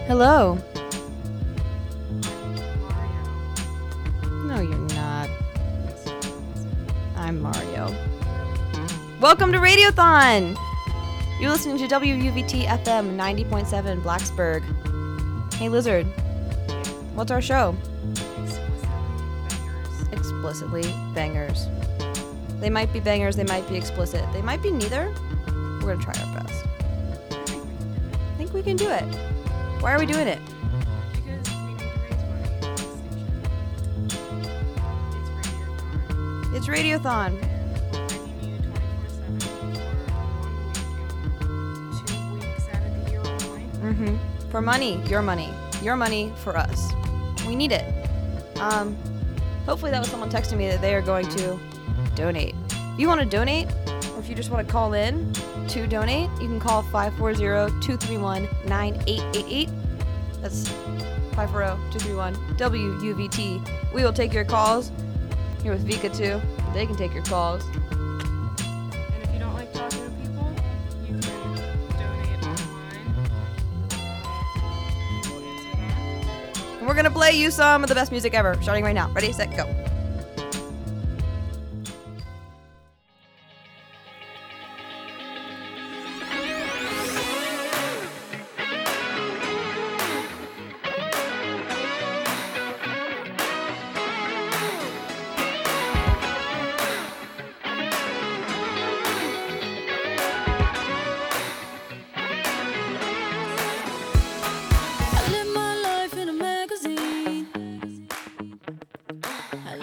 Hello. No, you're not. I'm Mario. Welcome to Radiothon! You're listening to WUVT FM 90.7 Blacksburg. Hey, Lizard. What's our show? Explicitly bangers. They might be bangers, they might be explicit. They might be neither. We're gonna try our best. I think we can do it. Why are we doing it? Because we need to raise money for the station. It's Radiothon. It's Radiothon. We're bringing you 24/7 for 1 week and 2 weeks out of the year only. For money. Your money. Your money for us. We need it. Hopefully that was someone texting me that they are going to donate. If you want to donate, or if you just want to call in to donate, you can call 540-231-9888. That's 540-231-WUVT. We will take your calls. Here with Vika too. They can take your calls. And if you don't like talking to people, you can donate online. People answer that. And we're going to play you some of the best music ever, starting right now. Ready, set, go. I live my life in a magazine. I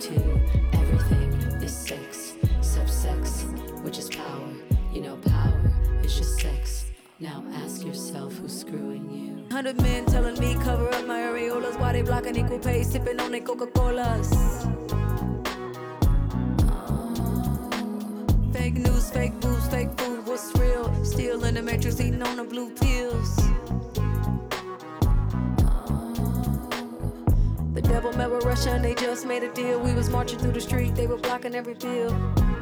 to everything is sex, subsex, which is power. You know, power is just sex. Now ask yourself who's screwing you. 100 men telling me cover up my areolas while they blocking equal pay, sipping on their Coca-Colas. Fake news, fake boobs, fake food, what's real? Still in the matrix, eating on the blue pills. The devil met with Russia and they just made a deal. We was marching through the street, they were blocking every field.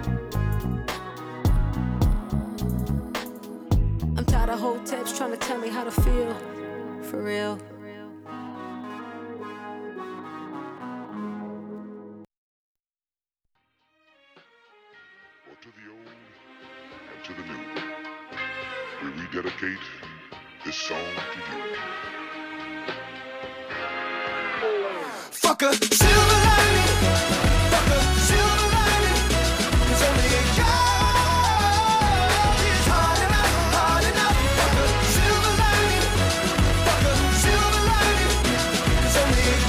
I'm tired of hoteps trying to tell me how to feel. For real. To the old and to the new, we rededicate this song to you. Fuck a silver lining, fuck a silver lining. There's only a God is hard enough, hard enough. Fuck a silver lining, fuck a silver lining. There's only a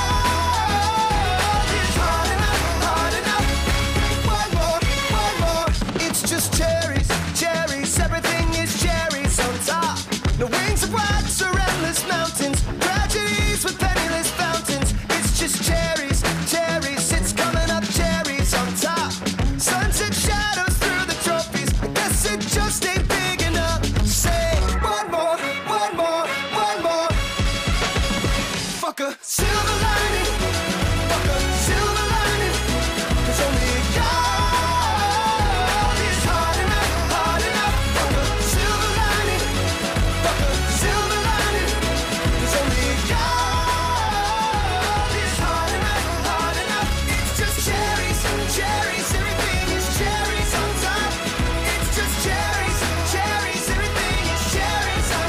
God is hard enough, hard enough. One more, it's just cherries, cherries. Everything is cherries on top. No wings of rocks or endless mountains, tragedies with penniless fountains. Just cherries, cherries, it's coming up cherries on top. Sunset shadows through the trophies. I guess it just ain't big enough. Say one more, one more, one more. Fuck a silver lining, fuck a silver lining. There's only a God is hard enough, hard enough. Fuck a silver lining, fuck a silver lining. There's only a God. Cherries, everything is cherries on top. It's just cherries, cherries, everything is cherries on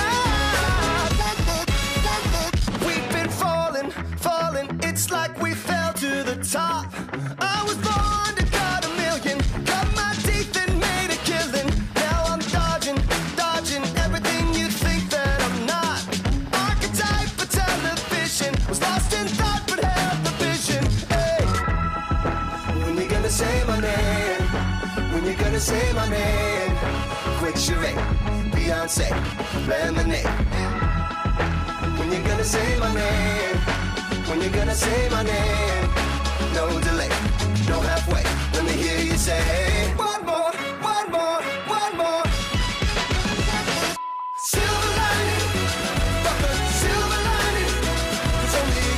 top. We've been falling, falling, it's like we fell to the top. I was born to cut a million, cut my teeth and made a killing. Now I'm dodging, dodging everything you think that I'm not. Archetype for television, was lost in thought but held the vision. When you gonna say my name? When you gonna say my name? Quick charade, Beyonce, lemonade. When you gonna say my name? When you gonna say my name? No delay, no halfway. Let me hear you say one more, one more, one more. Silver lining, fuck a silver lining. There's only a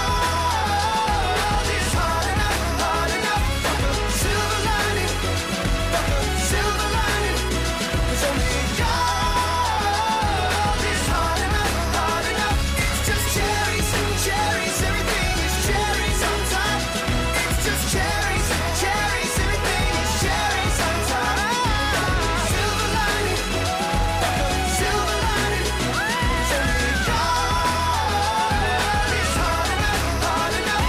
God is hard enough, hard enough. Fuck a silver lining, fuck a silver lining. There's only a God is hard enough, hard enough. It's just cherries, cherries, everything is cherries on top. It's just cherries, cherries, everything is cherries on top. Silver lining, fuck a silver lining. There's only a God is hard enough, hard enough.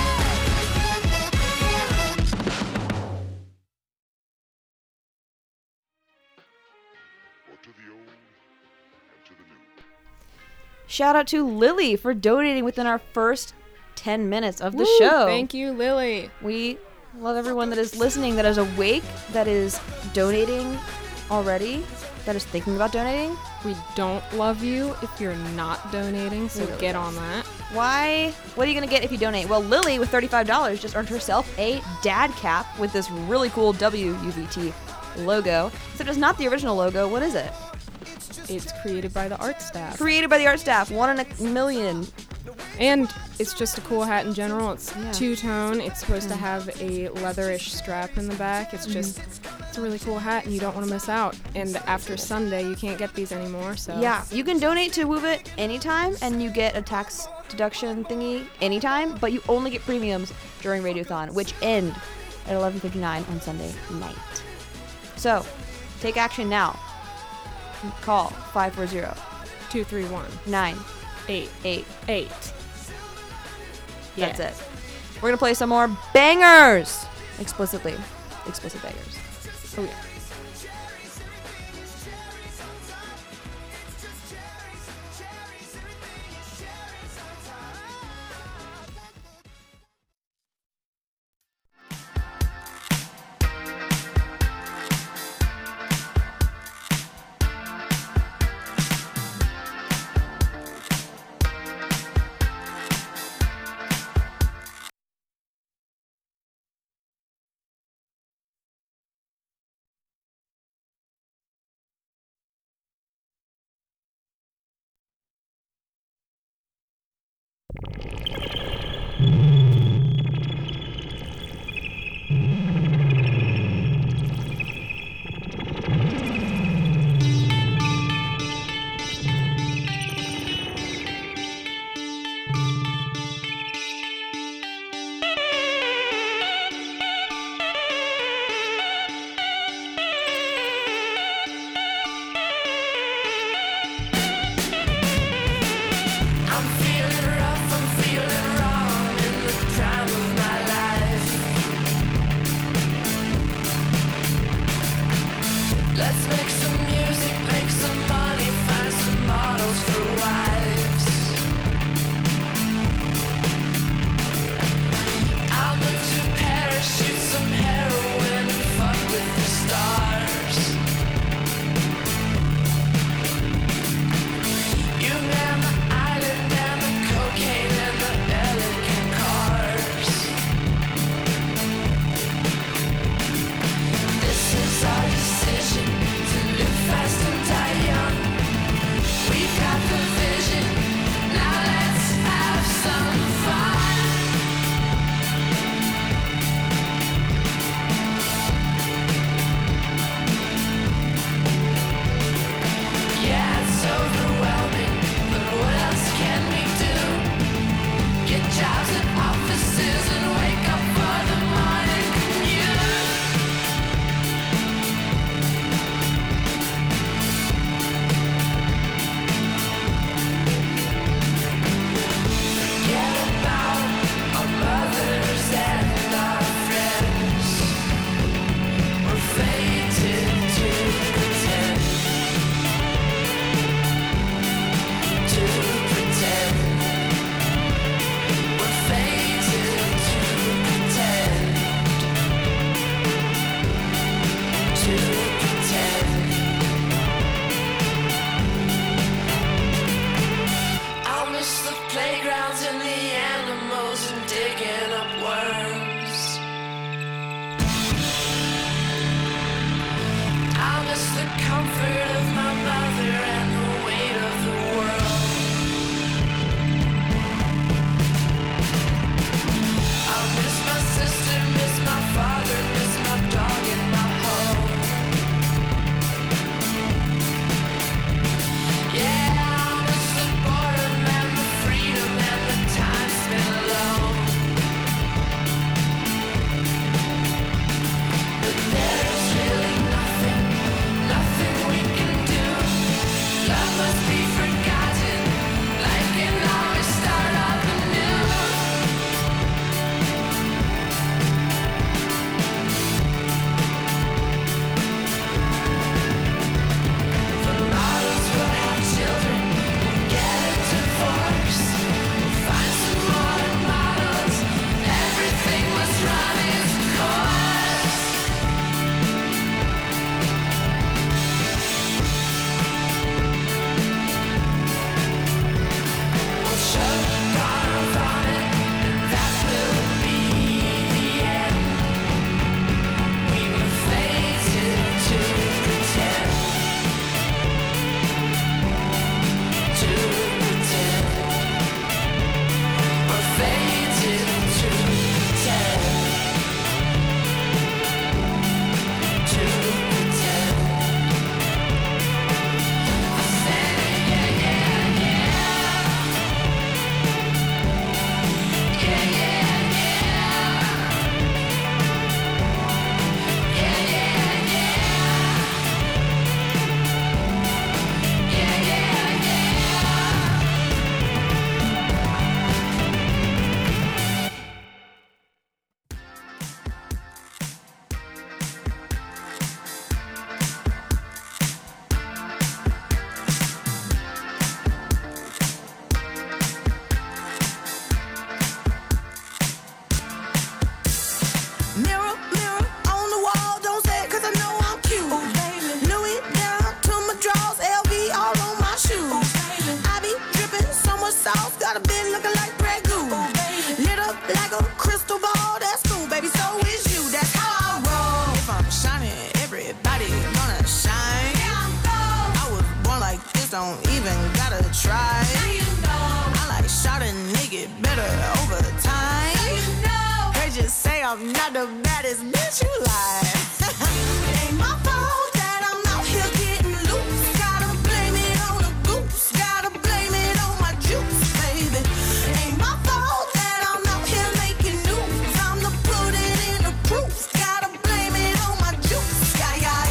Or to the old and to the new. Shout out to Lily for donating within our first 10 minutes of the Woo, show. Thank you, Lily. We love everyone that is listening, that is awake, that is donating already, that is thinking about donating. We don't love you if you're not donating, so Really get don't. on that. Why? What are you going to get if you donate? Well, Lily, with $35, just earned herself a dad cap with this really cool WUVT logo. So it's not the original logo. What is it? It's created by the art staff. Created by the art staff. 1 in a million. And it's just a cool hat in general. It's Yeah. two-tone. It's supposed to have a leatherish strap in the back. It's just, it's a really cool hat, and you don't want to miss out. And after Sunday, you can't get these anymore, so. Yeah, you can donate to WUVIT anytime, and you get a tax deduction thingy anytime, but you only get premiums during Radiothon, which end at 11:59 on Sunday night. So, take action now. Call 540-988. 231-888. That's it. We're gonna play some more bangers. Explicit bangers. Oh, yeah. I'm not the baddest bitch you like. It ain't my fault that I'm out here getting loose. Gotta blame it on the goose. Gotta blame it on my juice, baby. It ain't my fault that I'm out here making news. I'm the put it in the proof. Gotta blame it on my juice. Yeah, yeah,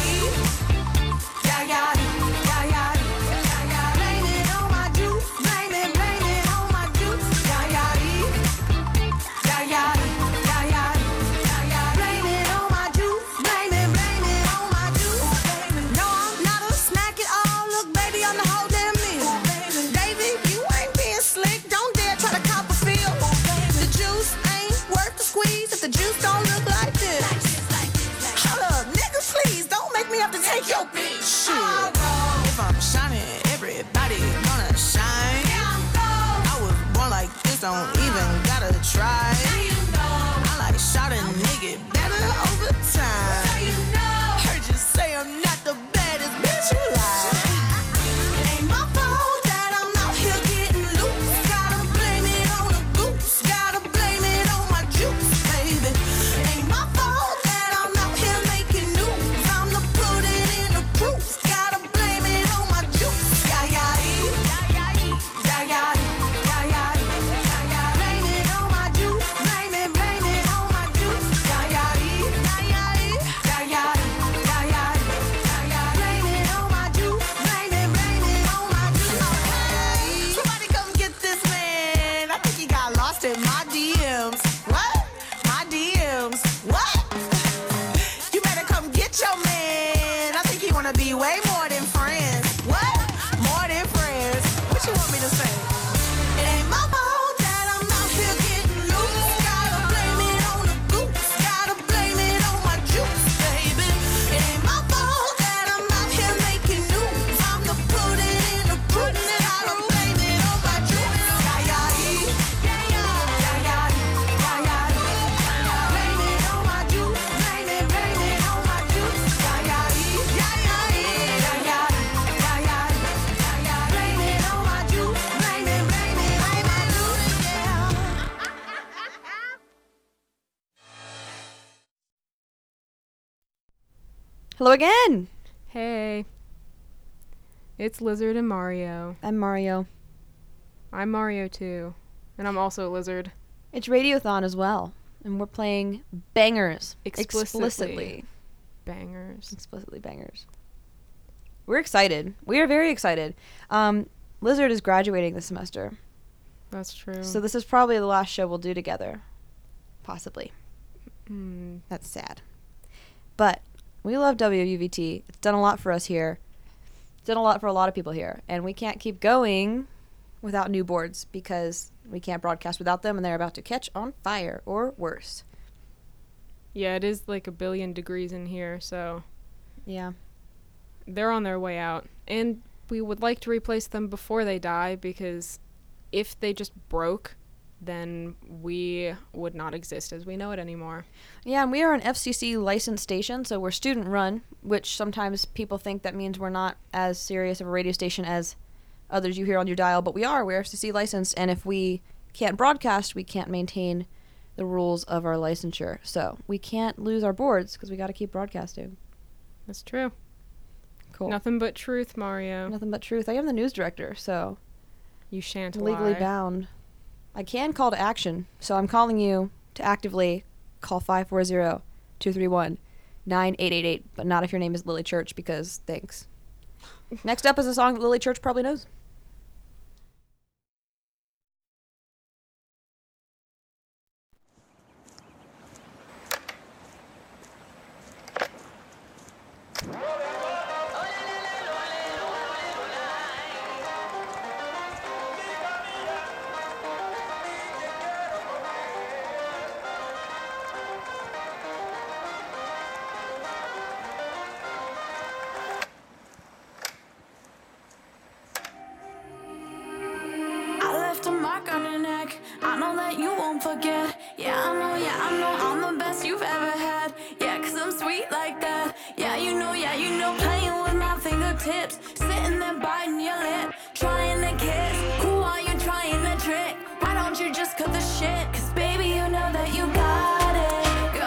yeah, yeah, yeah, yeah, yeah. Blame it on my juice. Blame it on my juice. Yeah, yeah, yeah, yeah, yeah, yeah, yeah. Blame it on my juice. Blame it on my juice. No, I'm not a snack at all. Look, baby, I'm the whole damn meal. David, you ain't being slick. Don't dare try to cop a feel. The juice ain't worth the squeeze if the juice don't look like this. Hold up, nigga, please don't make me have to take your bitch. Shit. If I'm shining, everybody gonna shine. I was born like this, don't even gotta try. I like shot a nigga better over time. Heard you say I'm not the baddest bitch you like. It ain't my fault that I'm out here getting loose. Gotta blame it on the goose. Gotta blame it on my juice, baby. It ain't my fault that I'm out here making news. I'm the put it in the proof. Gotta blame it on my juice. Yeah, yeah, yeah, yeah, yeah, yeah, yeah, yeah. Blame it on my juice. Blame it on my juice. Yeah, yeah, yeah, yeah, yeah, yeah, yeah, yeah. Blame it on my juice. Blame it on my juice. Somebody come get this man. I think he got lost in my DMs. What? My DMs. What? You better come get your man. I think he wanna be way more than friends. What? More than friends. What you want me to say? It ain't my fault that I'm out here getting loose. Gotta blame it on the goose. Gotta blame it on my juice, baby. It ain't my fault that I'm out here making news. I'm the put it in the proof. Gotta blame it on my juice. Yeah, yeah, yeah, yeah, yeah, yeah, yeah, yeah. Blame it on my juice. Blame it on my juice. Yeah, yeah, yeah, yeah, yeah, yeah, yeah, yeah. Blame it on my juice. Blame it on my juice. Yeah. Hello again. Hey. It's Lizard and Mario. I'm Mario. I'm Mario too. And I'm also a lizard. It's Radiothon as well, and we're playing bangers. Explicitly. Bangers. Explicitly bangers. We're excited. We are very excited. Lizard is graduating this semester, That's true. so this is probably the last show we'll do together. Possibly. That's sad. But we love WUVT. It's done a lot for us here. It's done a lot for a lot of people here. And we can't keep going without new boards because we can't broadcast without them and they're about to catch on fire or worse. Yeah, it is like 1 billion degrees in here, so Yeah. they're on their way out. And we would like to replace them before they die because if they just broke, then we would not exist as we know it anymore. Yeah, and we are an FCC licensed station, so we're student run, which sometimes people think that means we're not as serious of a radio station as others you hear on your dial, but we are. We're FCC licensed, and if we can't broadcast, we can't maintain the rules of our licensure. So we can't lose our boards because we got to keep broadcasting. That's true. Cool. Nothing but truth, Mario. Nothing but truth. I am the news director, so You shan't legally lie. bound. I can call to action, so I'm calling you to actively call 540-231-9888, but not if your name is Lily Church, because thanks. Next up is a song that Lily Church probably knows. I left a mark on your neck. I know that you won't forget. Yeah, I know I'm the best you've ever had. Yeah, 'cause I'm sweet like that. Yeah, you know, playing with my fingertips. Sitting there biting your lip, trying to kiss. Who are you trying to trick? Why don't you just cut the shit? 'Cause baby, you know that you got it.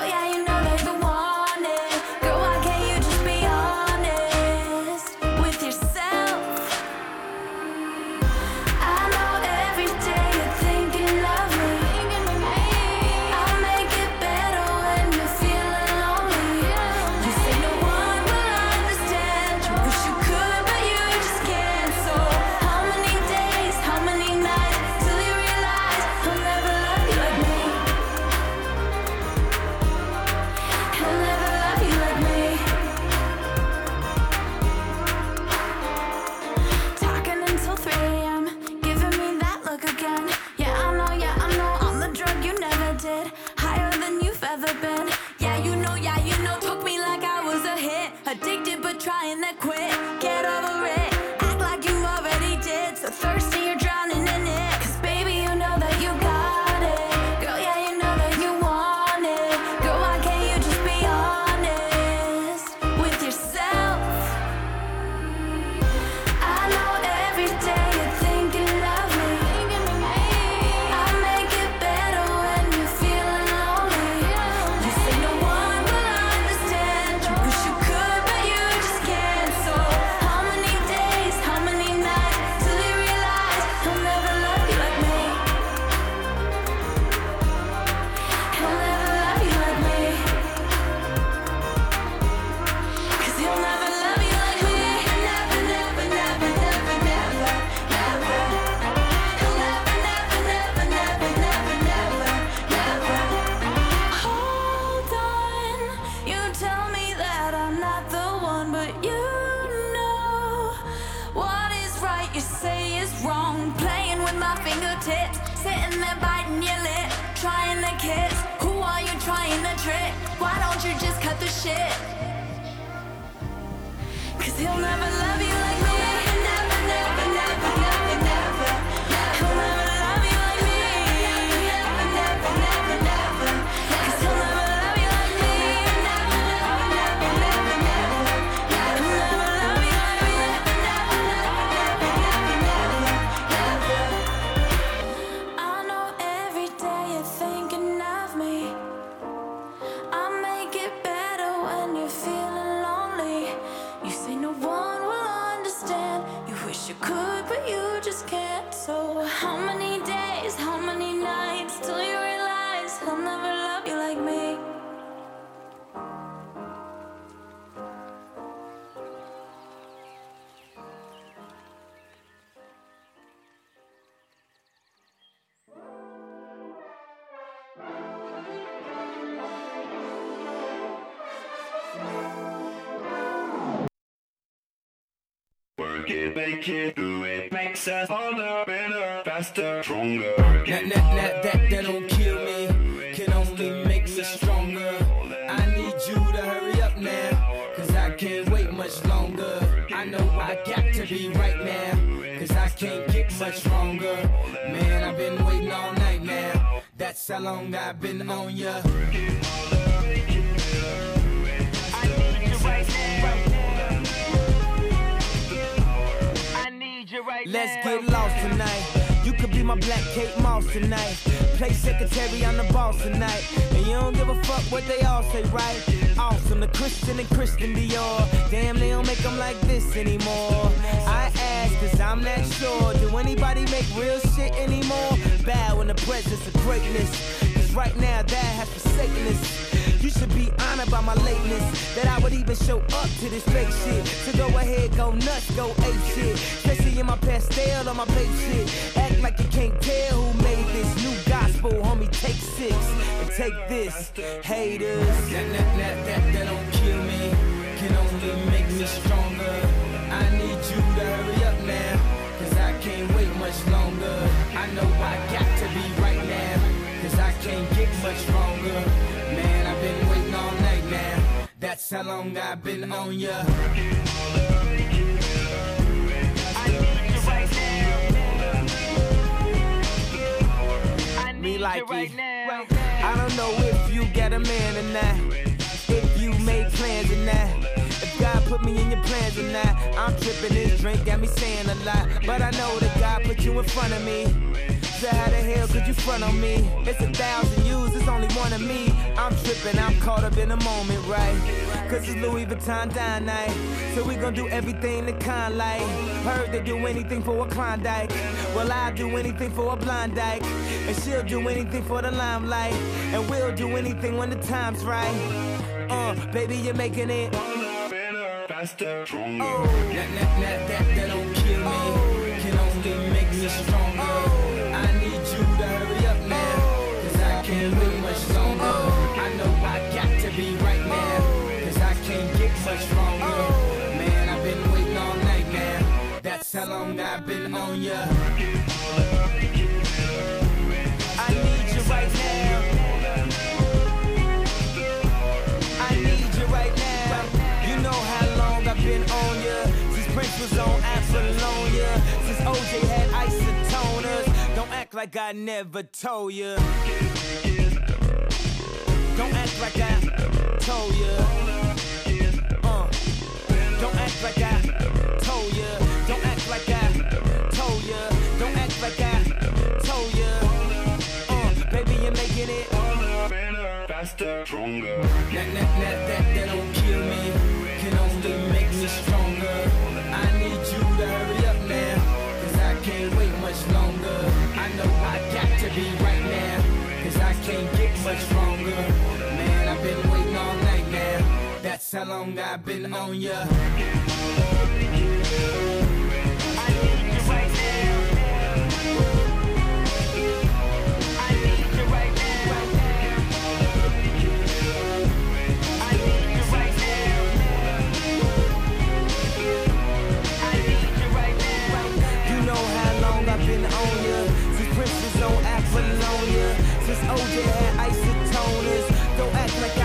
trick. Why don't you just cut the shit? 'Cause he'll never love you like me. Never, never, never, never, never. He'll never love you like me. Never, never, never, never. 'Cause he'll never love you like me. Never, never, never, never, never. He'll never love you like me. Never, never, never, never, never. I know every day you're thinking of me. I'll make it better when you're feeling lonely. You say no one will understand. You wish you could, but you just can't. So how many days, how many nights till you realize he'll never love you like me? Work it, make it, do it, makes us harder, better, faster, stronger. That don't kill me, can only make me stronger. I need you to hurry up now, 'cause I can't wait much longer. I know I got to be right now, 'cause I can't get much stronger. Man, I've been waiting all night now, that's how long I've been on ya. Let's get lost tonight. You could be my black Kate Moss tonight. Play secretary, I'm the boss tonight. And you don't give a fuck what they all say, right? Awesome, the Christian and Christian Dior. Damn, they don't make them like this anymore. I ask, 'cause I'm not sure. Do anybody make real shit anymore? Bow in the presence of greatness, 'cause right now that has forsaken us. You should be honored by my lateness, that I would even show up to this fake shit. So go ahead, go nuts, go ape shit. Especially in my pastel on my babe shit. Act like you can't tell who made this new gospel, homie. Take 6 and take this, haters. That don't kill me, can only make me stronger. I need you to hurry up now, 'cause I can't wait much longer. I know I got to be right now, 'cause I can't get much stronger. Man, I've been waiting all night now, that's how long I've been on ya. Me like it. I don't know if you got a man or not, if you made plans or not, if God put me in your plans or not. I'm tripping, this drink got me saying a lot, but I know that God put you in front of me. So how the hell could you front on me? It's 1,000 yous, it's only one of me. I'm tripping, I'm caught up in the moment, right? 'Cause it's Louis Vuitton dine night, so we gon' do everything the kind like. Heard they do anything for a Klondike, well I'll do anything for a blind dyke. And she'll do anything for the limelight, and we'll do anything when the time's right. Baby, you're making it Better, faster, stronger. oh. That don't kill me, can only make me stronger. I need you to hurry up now, 'cause I can't wait much longer. I know I got to be right now, 'cause I can't get much stronger. Man, I've been waiting all night now, that's how long I've been on ya. I need you right now, I need you right now. You know how long I've been on ya, since Prince was on Apollonia, since OJ had isotoners. Don't act like I never told ya, don't act like I told ya. Don't act like I told ya, don't act like I told ya, don't act like I told ya. Baby, you're making it Better, faster, stronger. That don't kill me, can only make me stronger. I need you to hurry up now, 'cause I can't wait much longer. I know I got to be right now, 'cause I can't get much stronger. Man, I've been waiting all night now, that's how long I've been on ya. I need you right now, I need you right now, I need you right now, I need you right now. You know how long I've been on ya, since Prince was on Apollonia, since OJ had isotoners. Don't act like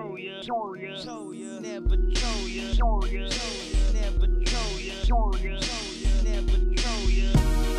troll ya. Never troll ya. Never troll ya. Never troll ya.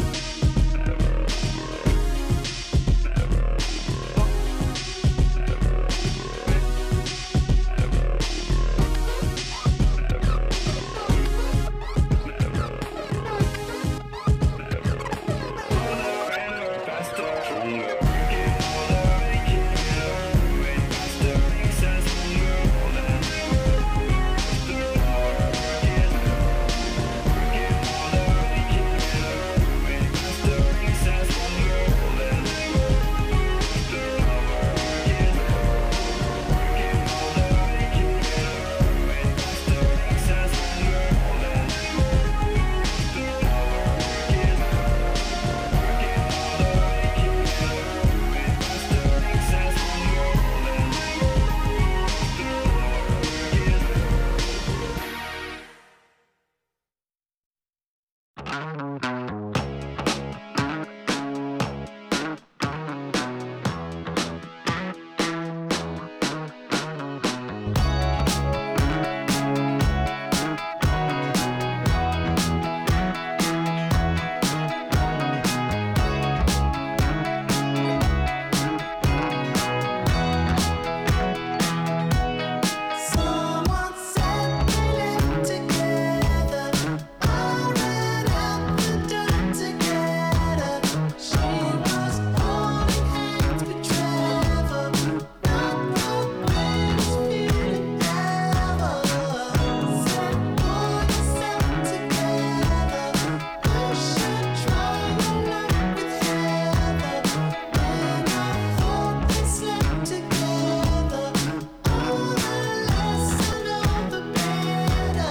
Someone said we live together. I ran out the door together. She was holding hands with Trevor. Not the greatest feeling ever. Said boy, yourself together. You should try your luck with Heather. When I thought they slept together, all the less I know, the better.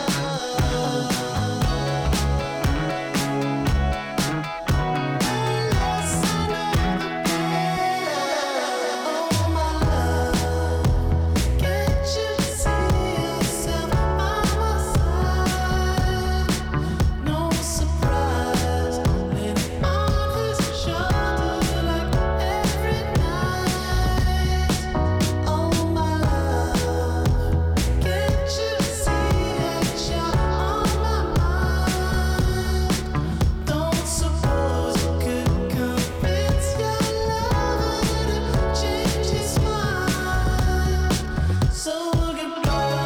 Oh my love, can't you see yourself by my side? No surprise, leaning on his shoulder like every night. Oh my love, can't you see that you're on my mind? Don't suppose you could convince your lover to change his mind. So goodbye.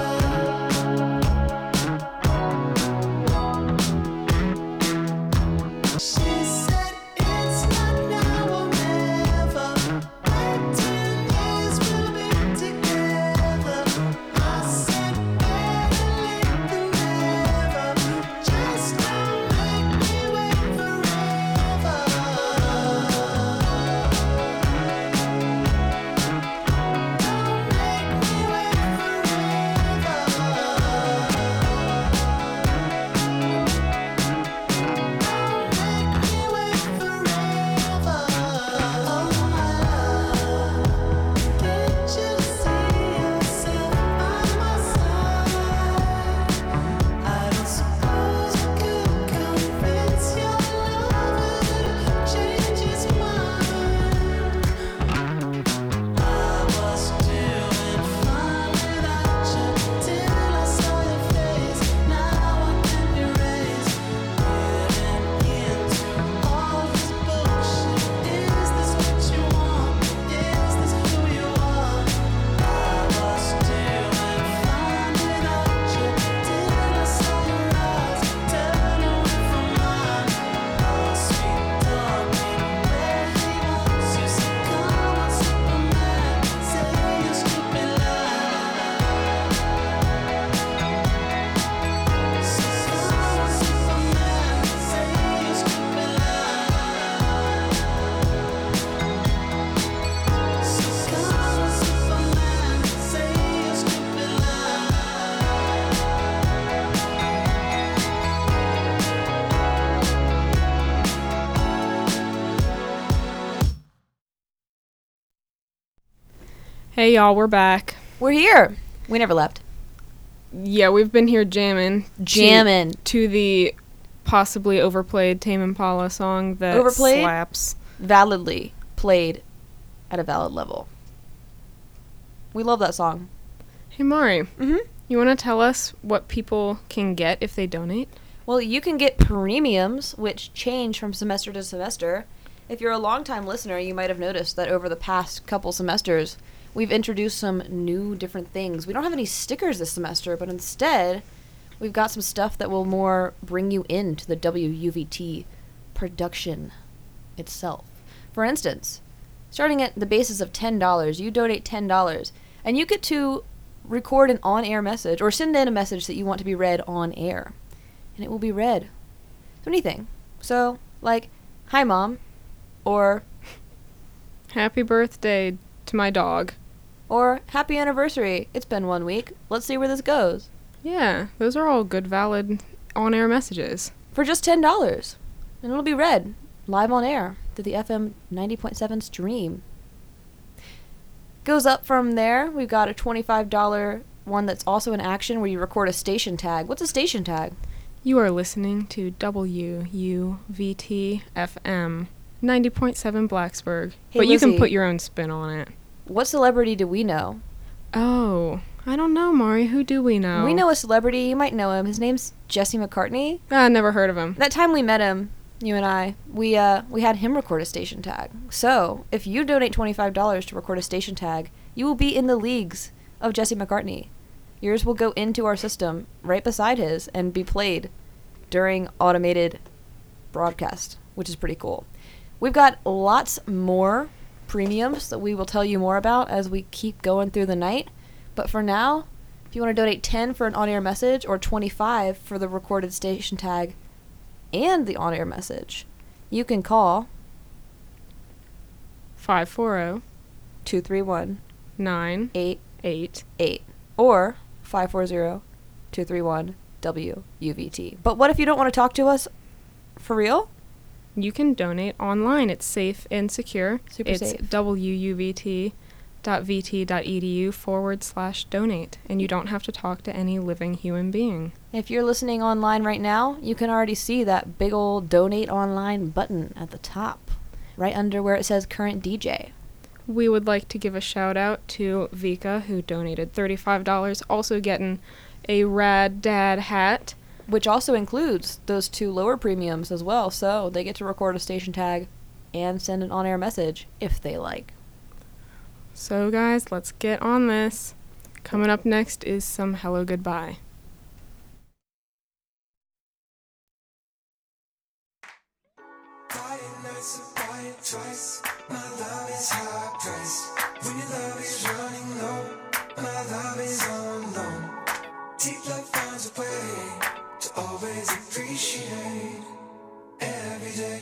She said it's not now or never. Wait 10 years we'll be together. I said better late than never. Just don't make me wait forever. Don't make me wait Hey y'all, we're back. We're here. We never left. Yeah, we've been here jamming. Jamming. To the possibly overplayed Tame Impala song that Overplayed? slaps. Validly played at a valid level. We love that song. Hey, Mari. You want to tell us what people can get if they donate? Well, you can get premiums, which change from semester to semester. If you're a longtime listener, you might have noticed that over the past couple semesters, we've introduced some new different things. We don't have any stickers this semester, but instead, we've got some stuff that will more bring you into the WUVT production itself. For instance, starting at the basis of $10, you donate $10, and you get to record an on-air message or send in a message that you want to be read on air. And it will be read. So anything. So, like, hi, Mom. Or, Happy birthday to my dog. or happy anniversary. It's been 1 week. Let's see where this goes. Yeah, those are all good, valid on-air messages. For just $10. And it'll be read live on air through the FM 90.7 stream. Goes up from there. We've got a $25 one that's also in action where you record a station tag. What's a station tag? You are listening to WUVT FM 90.7 Blacksburg. Hey, but you can Lizzie. put your own spin on it. What celebrity do we know? Oh, I don't know, Mari. Who do we know? We know a celebrity. You might know him. His name's Jesse McCartney. Ah, never heard of him. That time we met him, you and I, we had him record a station tag. So, if you donate $25 to record a station tag, you will be in the leagues of Jesse McCartney. Yours will go into our system right beside his and be played during automated broadcast, which is pretty cool. We've got lots more premiums that we will tell you more about as we keep going through the night. But for now, if you want to donate 10 for an on-air message or 25 for the recorded station tag and the on-air message, you can call 540 231 988 or 540-231-WUVT. But what if you don't want to talk to us for real? You can donate online. It's safe and secure. Super it's safe. wuuvt.vt.edu/donate, and you don't have to talk to any living human being. If you're listening online right now, you can already see that big old donate online button at the top, right under where it says current DJ. We would like to give a shout out to Vika, who donated $35, also getting a Rad Dad hat. Which also includes those 2 lower premiums as well, so they get to record a station tag and send an on-air message if they like. So guys, let's get on this. Coming up next is some Hello Goodbye. Twice. My love is high price. When your love is running low, my love is on loan. Deep love finds a way to always appreciate every day.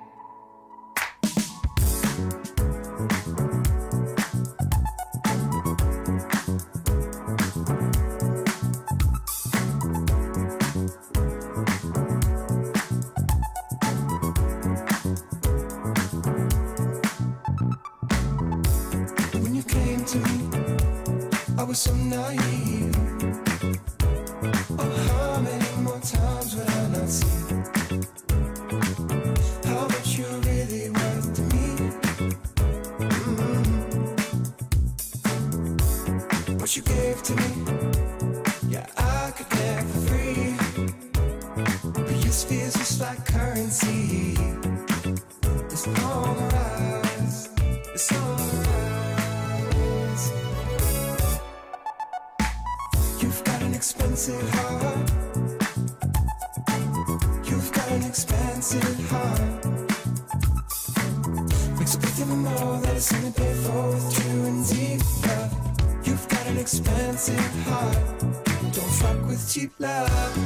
When you came to me, I was so naive. Oh, how many more times would I not see how much you're really worth to me? What you gave to me, yeah, I could get for free. But yours feels just like currency. It's on the rise. It's on the rise. You've got an expensive heart. You've got an expensive heart. Mix with even more that is only paid for with true and deep love. You've got an expensive heart. Don't fuck with cheap love.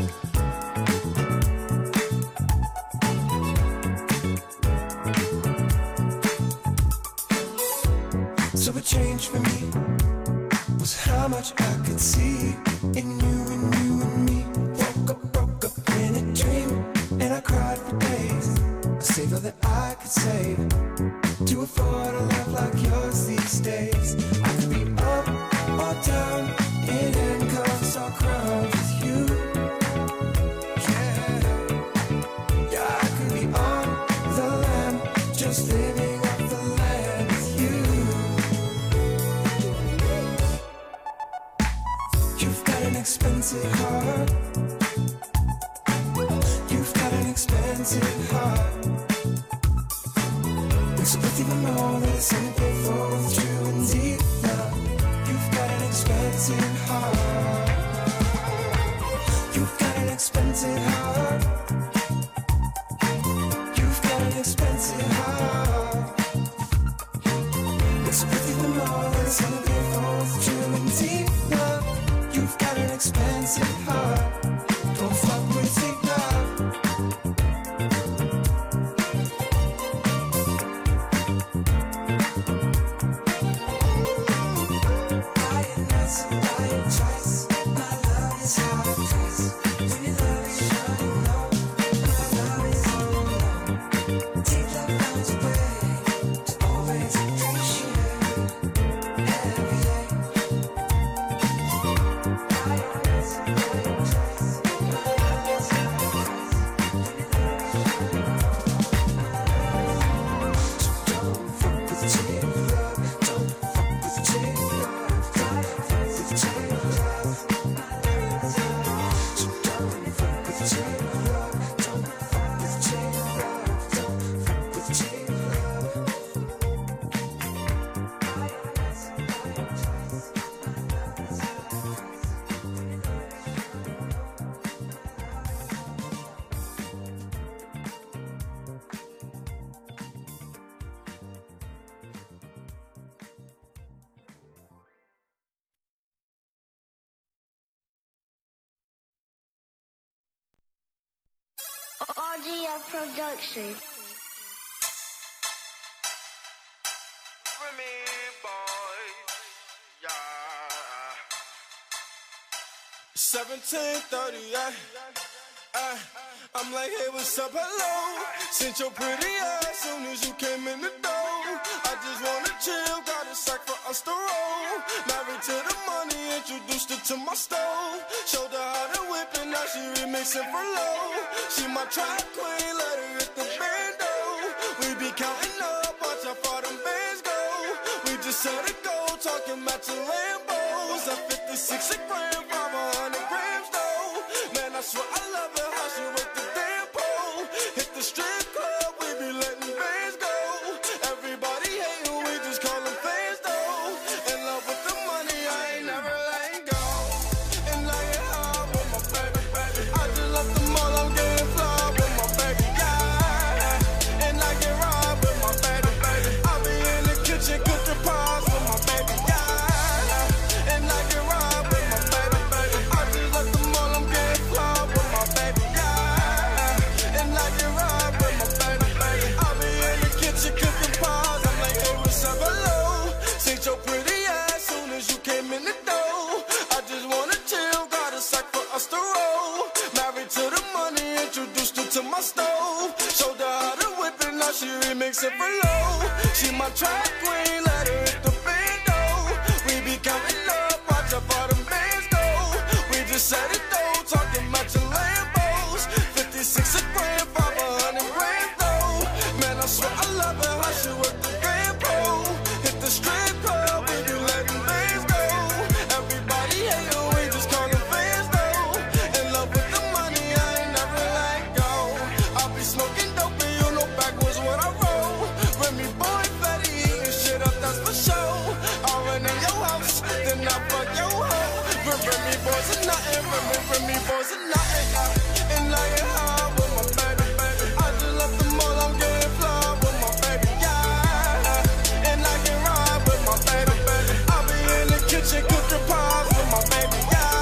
So what changed for me was how much I could see in you and you and me. Broke up in a dream, and I cried for days. A savor that I could save to afford a love like yours these days. I could be up or down, in handcuffs or crowns with you. You've got an expensive heart. You've got an expensive heart. It's worth even more than it's anything for true and deep love. You've got an expensive heart. You've got an expensive heart. You've got an expensive heart. It's worth even more than it's anything for true and deep love. You've got an expensive heart. Don't fuck with deep love. RGF Production. Remy boy, yeah. 1738. I'm like, hey, what's up, hello? Sent your pretty ass soon as you came in the door. I just wanna chill, got a sack for us to roll. Married to the money, introduced her to my stove. Showed her how to whip and now she remixing for low. She my track queen, let her hit the bando. We be counting up, watch how far them bands go. We just set it go, talking matching Lambos. At 56 a gram, 500 grams though. Man, I swear I love her, how she work the damn pole. Hit the strip club, we be letting bands go. Everybody hating, we just call them fans though. In love with the money, I ain't never letting go. And like it hard with my baby, baby. I just left the mall, I'm getting fly with my baby, yeah. And I get robbed with my baby, baby. I be in the kitchen cooking pies with my baby, yeah. And I get robbed with my baby, baby. I just left the mall, I'm getting fly with my baby, yeah. And I get robbed with my baby, baby. I be in the kitchen cooking pies. I'm like, hey, what's up, hello? Seen your pretty ass soon as you came in the door. I just wanna chill, got a sack for us to roll. Married to the money, introduced her to my stove. Showed her how to whip it, now she remixing for low. She my track queen, let her hit the bando. We be counting up, watch how far them bands go. We just set it though, talking matching Lambos. 56 a gram, 500 grams though. Man, I swear I love her, how she work the grand pole. Hit the strip club, we be letting bands go. Everybody hate her, we just call them fans though. In love with the money, I ain't never let go. I be smoking dope and you know backwards what I roll. Remy boy, fatty, eating shit up, that's for sure. I run in your house, then I fuck your hoe. Remy boys are nothing, Remy boys are nothing, yeah. And like it hard with my baby, baby. I just left the mall, I'm getting fly with my baby, yeah. And I get ride with my baby, baby. I be in the kitchen cooking pies with my baby,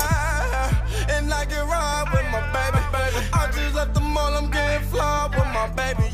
yeah. And I get ride with my baby, baby. I just left the mall, I'm getting fly with my baby,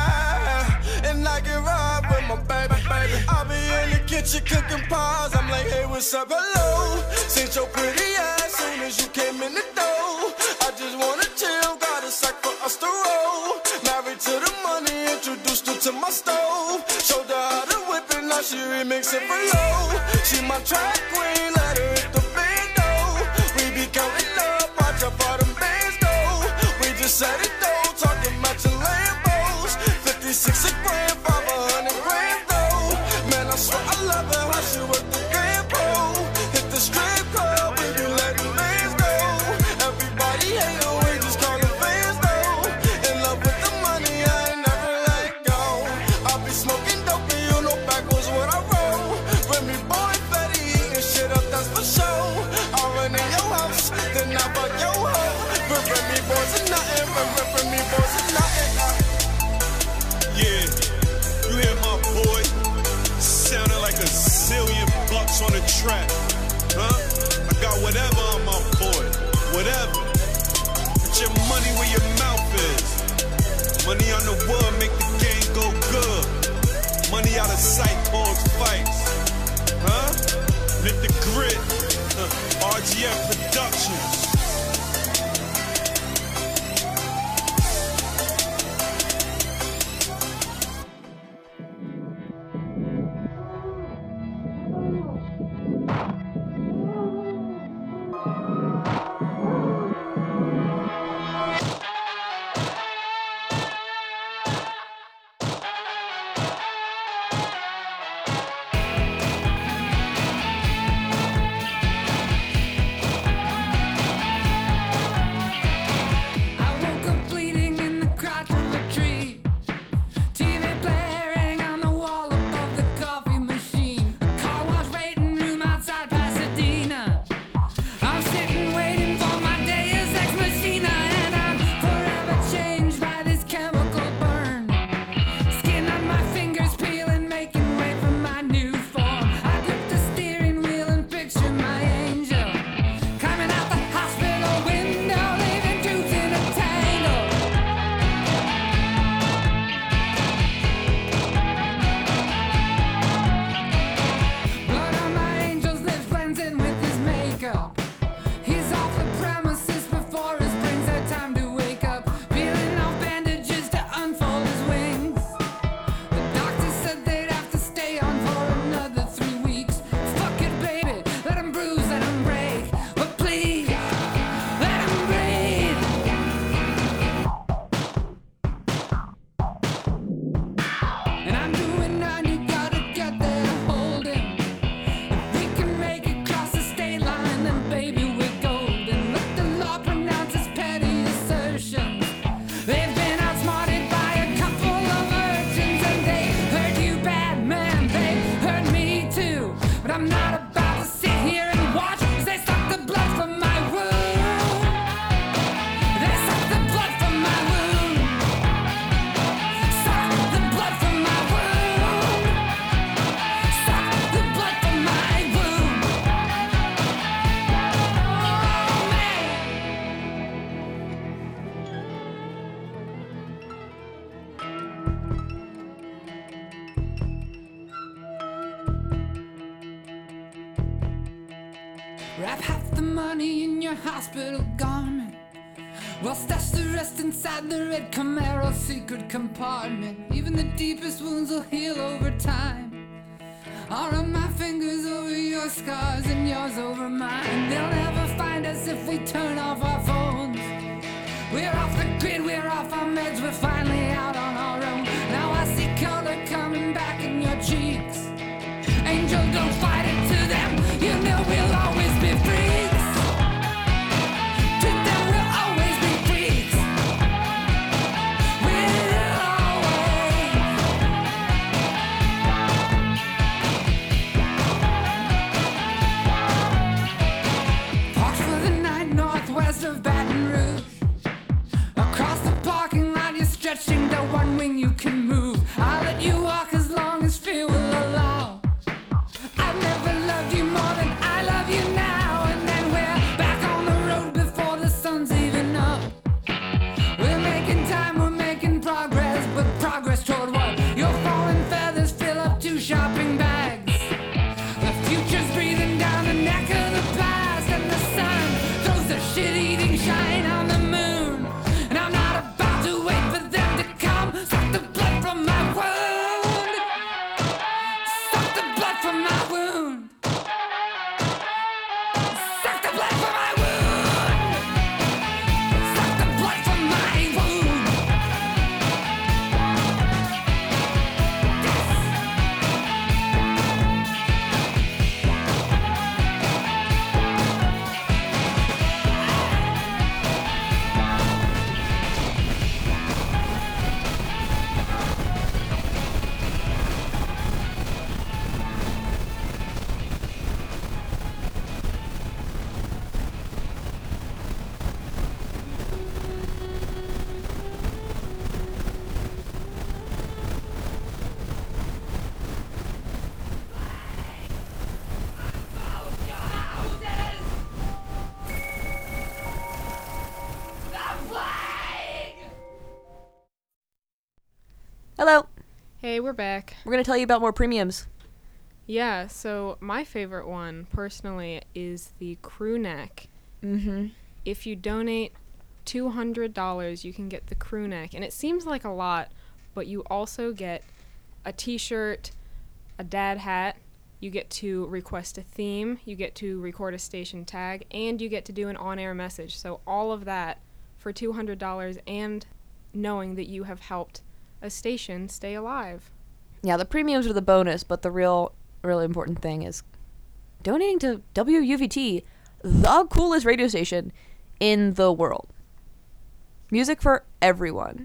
yeah. And I get ride with my baby, baby. I be in the kitchen cooking pies. I'm like, hey, what's up, hello? Seen your pretty ass soon as you came in the door. I just wanna chill, got a sack for us to roll. Married to the money, introduced her to my stove. Showed her how to whip it, now she remixing for low. She my track queen, let her hit the bando. We be counting up, watch how far them bands go. We just set it though, talking matching Lambos. 56 a gram, 500 grams though. Man, I swear I love her, how she work the grand pole. Hit the strip club, we be letting nothing now but yo ho. Remy boys and nothing, Remy boys and nothing. Yeah, you hear my boy sounding like a zillion bucks on the track, huh? I got whatever on my boy, whatever. Put your money where your mouth is. Money on the wood make the game go good. Money out of sight cause fights, huh? Lift the grid, RGF Productions. Wrap half the money in your hospital garment. Well, stash the rest inside the red Camaro secret compartment. Even the deepest wounds will heal over time. I'll run my fingers over your scars and yours over mine. They'll never find us if we turn off our phones. We're off the grid, we're off our meds, we're finally out on our own. Now I see color coming back in your cheeks. Angel, don't fight it to them. You know we'll always be freaks. To them we'll always be freaks. We'll always. Parked for the night northwest of Baton Rouge. Across the parking lot you're stretching the one wing you can move. I'll let you walk as long as fear will allow. I've never loved you more than I love you now. And then we're back on the road before the sun's even up. We're making time, we're making progress. But progress toward what? Your fallen feathers fill up 2 shopping bags. The future's breathing down the neck of the past. And the sun throws the shit-eating shine on the moon. And I'm not about to wait for them to come. Suck the blood from my wound. Suck the blood from my wound. Suck the blood from my wound. Suck the blood from my wound. Hello. Hey, we're back. We're going to tell you about more premiums. Yeah, so my favorite one, personally, is the crew neck. Mm-hmm. If you donate $200, you can get the crew neck. And it seems like a lot, but you also get a t-shirt, a dad hat, you get to request a theme, you get to record a station tag, and you get to do an on-air message. So all of that for $200 and knowing that you have helped a station stay alive. Yeah, the premiums are the bonus, but the real important thing is donating to WUVT, the coolest radio station in the world. Music for everyone.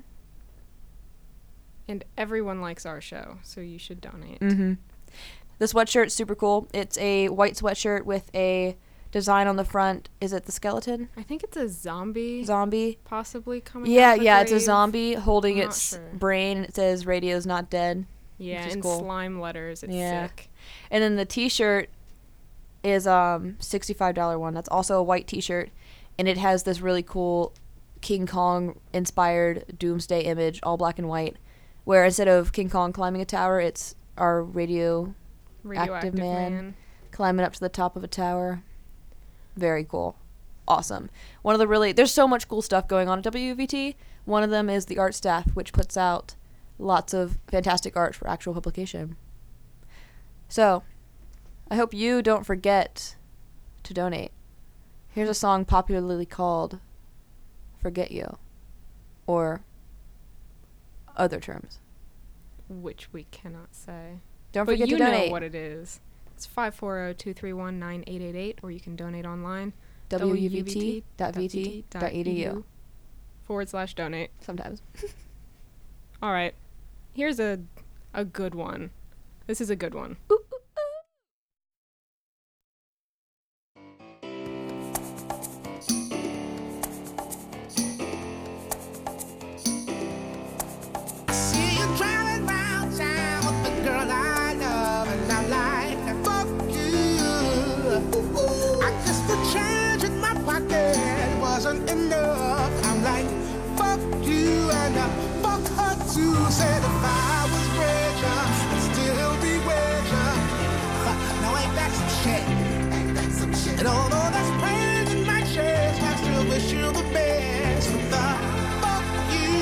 And everyone likes our show, so you should donate. Mm-hmm. The sweatshirt's super cool. It's a white sweatshirt with a design on the front. Is it the skeleton? I think it's a zombie. Possibly coming Yeah, out the it's a grave. zombie holding I'm not its sure. brain, and it says radio's not dead. Yeah, which is and cool. slime letters. It's Yeah. sick. And then the t-shirt is $65 one. That's also a white t-shirt, and it has this really cool King Kong inspired doomsday image, all black and white, where instead of King Kong climbing a tower, it's our radioactive man climbing up to the top of a tower. Very cool. Awesome. There's so much cool stuff going on at WVT. One of them is the art staff, which puts out lots of fantastic art for actual publication. So, I hope you don't forget to donate. Here's a song popularly called Forget You, or other terms. Which we cannot say. Don't But forget you to donate. know what it is. It's 540-231-9888, or you can donate online. wuvt.vt.edu. /donate. Sometimes. All right. Here's a good one. This is a good one. See you driving round town with the girl I love, and I'm like, fuck you. I guess the change in my pocket wasn't enough. I'm like, fuck you, and fuck her too. Said if I was richer, I'd still be richer. Now ain't that some shit? And although that's pain in my chest, I still wish you the best. With the fuck you.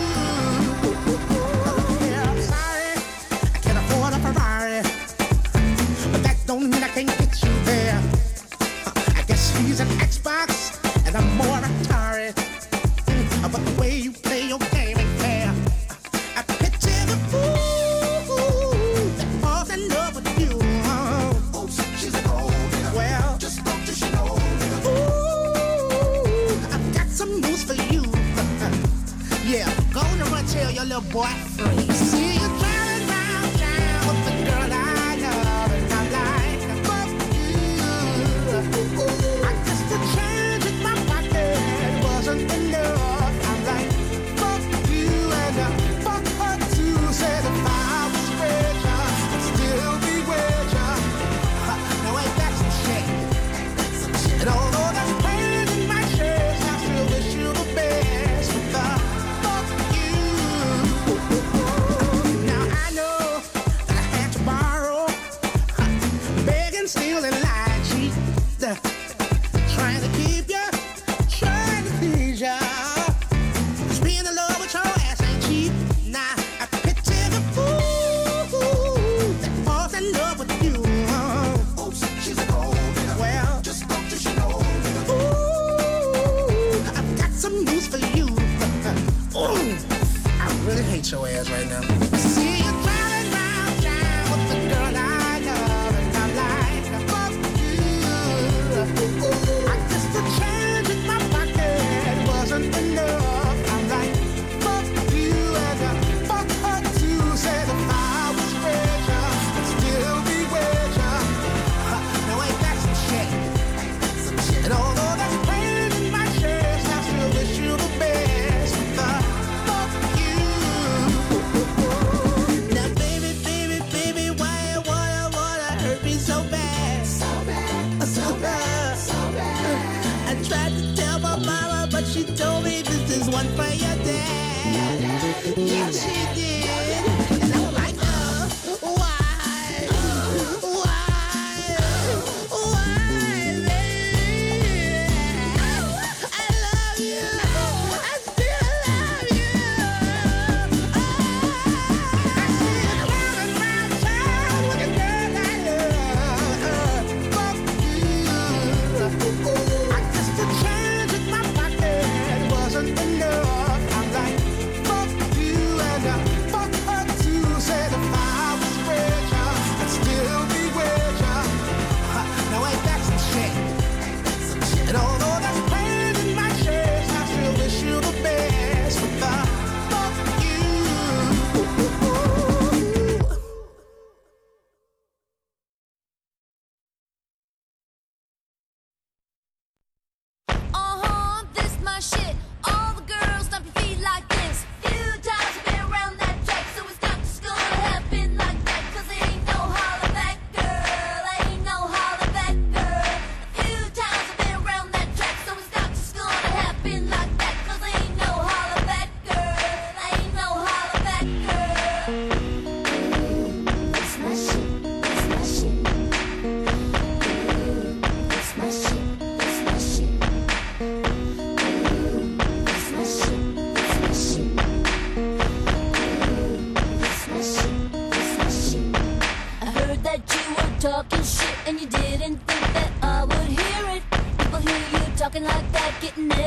Yeah, I'm sorry, I can't afford a Ferrari, but that don't mean I can't get you there. I guess he's an Xbox, and I'm more Atari. But the way you play your game ain't fair. I picture the fool that falls in love with you. Oops, she's a gold digger. Well, just don't you know. Ooh, I've got some news for you. Yeah, go on and run tell your little boy free. See you driving round town with the girl I love, and I'm like, fuck you. I guess the change in my pocket wasn't enough. I'm like, fuck you, and fuck her too. Said if I was richer, I'd still be richer. Now ain't that some shit? And although that's pain in my chest, I still wish you the best. With the fuck you. Now I know that I had to borrow, beg and steal and lie, cheat, trying to keep you, trying to please ya. 'Cause being in love with your ass ain't cheap. Nah, I picture the fool that falls in love with you. Oops, she's a gold digger. Well, just don't you know. Ooh, I've got some news for you. Ooh, I really hate your ass right now. See you driving round town with the girl I love, and I'm like, fuck you. I guess the change in my pocket wasn't enough. I'm like, fuck you, and fuck her too. Said if I was richer, I'd still be richer. Now ain't that some shit? And although that's pain in my chest, I still wish you the best. With the fuck you. Now baby, baby, baby, why you wanna hurt me so bad? So bad, so bad, so bad. I tried to tell my mama, but she told me this is one for your dad. Yeah, she did. And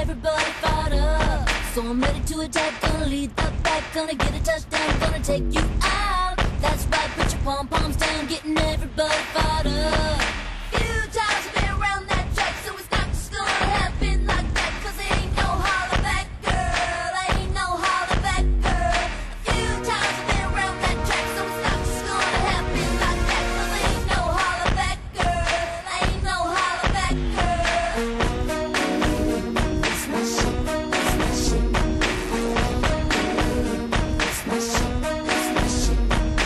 everybody fired up. So I'm ready to attack, gonna lead the pack, gonna get a touchdown, gonna take you out. That's right, put your pom-poms down, getting everybody fired up. Few times I've been around that track, so it's not just gonna happen like that, 'cause there ain't no holler back, girl, ain't no holler back, girl. A few times I've been around that track, so it's not just gonna happen like that, 'cause there ain't no holler back, girl, ain't no holler back, girl. It's my shit, it's my shit. It's my shit, it's my shit.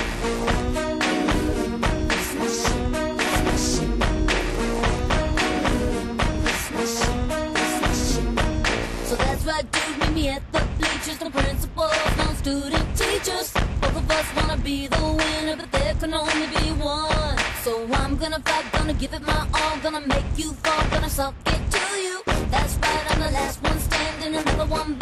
It's my shit, it's my shit. It's my shit, it's my shit. So that's right, dude, meet me at the bleachers. No principals, no student teachers. Both of us wanna be the winner, but there can only be one. So I'm gonna fight, gonna give it my all, gonna make you fall, gonna suck it to you. That's right, I'm the last one standing, another one